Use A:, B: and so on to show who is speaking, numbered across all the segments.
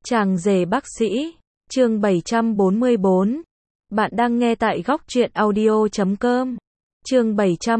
A: Chàng rể bác sĩ, chương 744. Bạn đang nghe tại góc truyện audio.com. Chương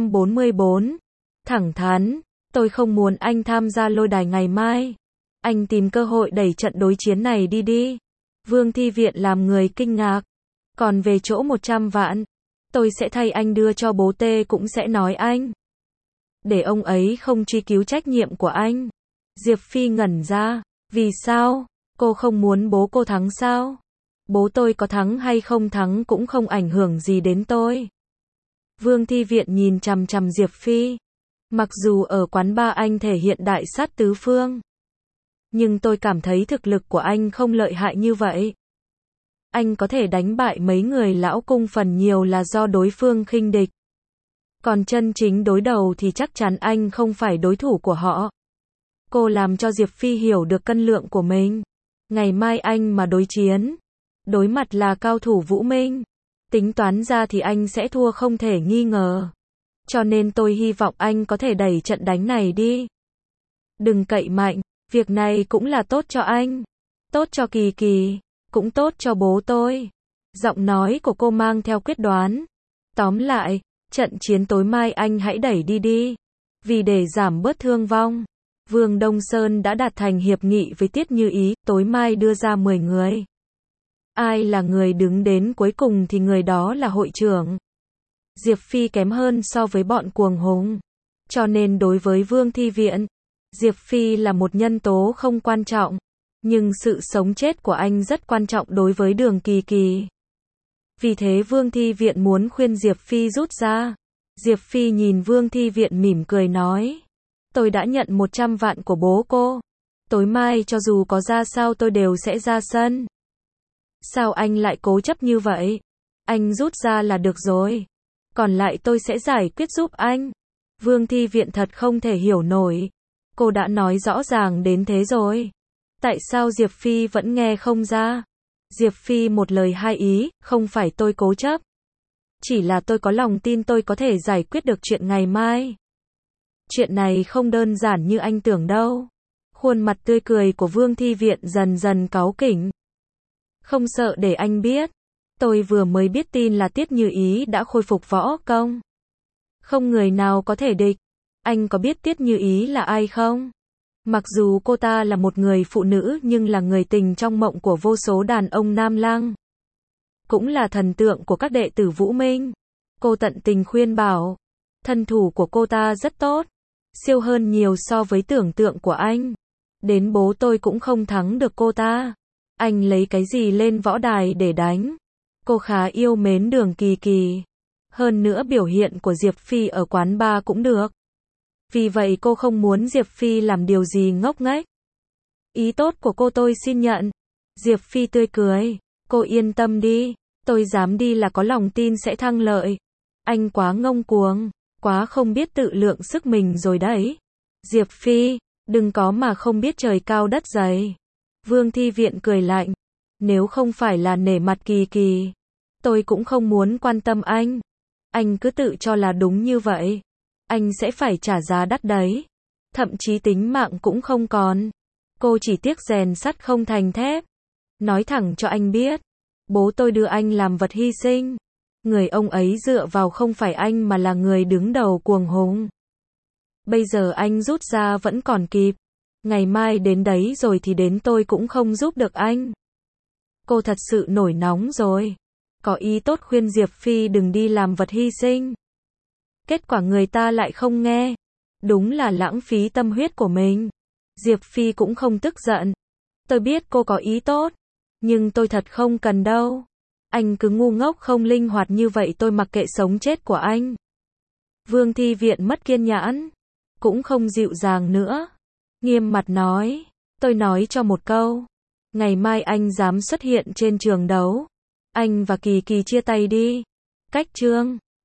A: 744. Thẳng thắn, tôi không muốn anh tham gia lôi đài ngày mai. Anh tìm cơ hội đẩy trận đối chiến này đi. Vương Thi Viện làm người kinh ngạc. Còn về chỗ 100 vạn, tôi sẽ thay anh đưa cho bố Tê, cũng sẽ nói anh. Để ông ấy không truy cứu trách nhiệm của anh. Diệp Phi ngẩn ra. Vì sao? Cô không muốn bố cô thắng sao? Bố tôi có thắng hay không thắng cũng không ảnh hưởng gì đến tôi. Vương Thi Viện nhìn chằm chằm Diệp Phi. Mặc dù ở quán bar anh thể hiện đại sát tứ phương, nhưng tôi cảm thấy thực lực của anh không lợi hại như vậy. Anh có thể đánh bại mấy người lão cung phần nhiều là do đối phương khinh địch. Còn chân chính đối đầu thì chắc chắn anh không phải đối thủ của họ. Cô làm cho Diệp Phi hiểu được cân lượng của mình. Ngày mai anh mà đối chiến, đối mặt là cao thủ Vũ Minh, tính toán ra thì anh sẽ thua không thể nghi ngờ. Cho nên tôi hy vọng anh có thể đẩy trận đánh này đi. Đừng cậy mạnh, việc này cũng là tốt cho anh, tốt cho Kỳ Kỳ, cũng tốt cho bố tôi. Giọng nói của cô mang theo quyết đoán. Tóm lại, trận chiến tối mai anh hãy đẩy đi. Vì để giảm bớt thương vong, Vương Đông Sơn đã đạt thành hiệp nghị với Tiết Như Ý, tối mai đưa ra 10 người. Ai là người đứng đến cuối cùng thì người đó là hội trưởng. Diệp Phi kém hơn so với bọn cuồng hùng. Cho nên đối với Vương Thi Viện, Diệp Phi là một nhân tố không quan trọng. Nhưng sự sống chết của anh rất quan trọng đối với Đường Kỳ Kỳ. Vì thế Vương Thi Viện muốn khuyên Diệp Phi rút ra. Diệp Phi nhìn Vương Thi Viện mỉm cười nói. Tôi đã nhận 100 vạn của bố cô. Tối mai cho dù có ra sao tôi đều sẽ ra sân. Sao anh lại cố chấp như vậy? Anh rút ra là được rồi. Còn lại tôi sẽ giải quyết giúp anh. Vương Thi Viện thật không thể hiểu nổi. Cô đã nói rõ ràng đến thế rồi. Tại sao Diệp Phi vẫn nghe không ra? Diệp Phi một lời hai ý, không phải tôi cố chấp. Chỉ là tôi có lòng tin tôi có thể giải quyết được chuyện ngày mai. Chuyện này không đơn giản như anh tưởng đâu. Khuôn mặt tươi cười của Vương Thi Viện dần dần cáu kỉnh. Không sợ để anh biết. Tôi vừa mới biết tin là Tiết Như Ý đã khôi phục võ công. Không người nào có thể địch. Anh có biết Tiết Như Ý là ai không? Mặc dù cô ta là một người phụ nữ nhưng là người tình trong mộng của vô số đàn ông nam lang. Cũng là thần tượng của các đệ tử Vũ Minh. Cô tận tình khuyên bảo. Thân thủ của cô ta rất tốt. Siêu hơn nhiều so với tưởng tượng của anh. Đến bố tôi cũng không thắng được cô ta. Anh lấy cái gì lên võ đài để đánh? Cô khá yêu mến Đường Kỳ Kỳ. Hơn nữa biểu hiện của Diệp Phi ở quán bar cũng được. Vì vậy cô không muốn Diệp Phi làm điều gì ngốc nghếch. Ý tốt của cô tôi xin nhận. Diệp Phi tươi cười. Cô yên tâm đi. Tôi dám đi là có lòng tin sẽ thắng lợi. Anh quá ngông cuồng. Quá không biết tự lượng sức mình rồi đấy. Diệp Phi, đừng có mà không biết trời cao đất dày. Vương Thi Viện cười lạnh. Nếu không phải là nể mặt Kỳ Kỳ, tôi cũng không muốn quan tâm anh. Anh cứ tự cho là đúng như vậy. Anh sẽ phải trả giá đắt đấy. Thậm chí tính mạng cũng không còn. Cô chỉ tiếc rèn sắt không thành thép. Nói thẳng cho anh biết. Bố tôi đưa anh làm vật hy sinh. Người ông ấy dựa vào không phải anh mà là người đứng đầu cuồng hùng. Bây giờ anh rút ra vẫn còn kịp. Ngày mai đến đấy rồi thì đến tôi cũng không giúp được anh. Cô thật sự nổi nóng rồi. Có ý tốt khuyên Diệp Phi đừng đi làm vật hy sinh. Kết quả người ta lại không nghe. Đúng là lãng phí tâm huyết của mình. Diệp Phi cũng không tức giận. Tôi biết cô có ý tốt. Nhưng tôi thật không cần đâu. Anh cứ ngu ngốc không linh hoạt như vậy tôi mặc kệ sống chết của anh. Vương Thi Viện mất kiên nhẫn. Cũng không dịu dàng nữa. Nghiêm mặt nói. Tôi nói cho một câu. Ngày mai anh dám xuất hiện trên trường đấu. Anh và Kỳ Kỳ chia tay đi. Cách chương.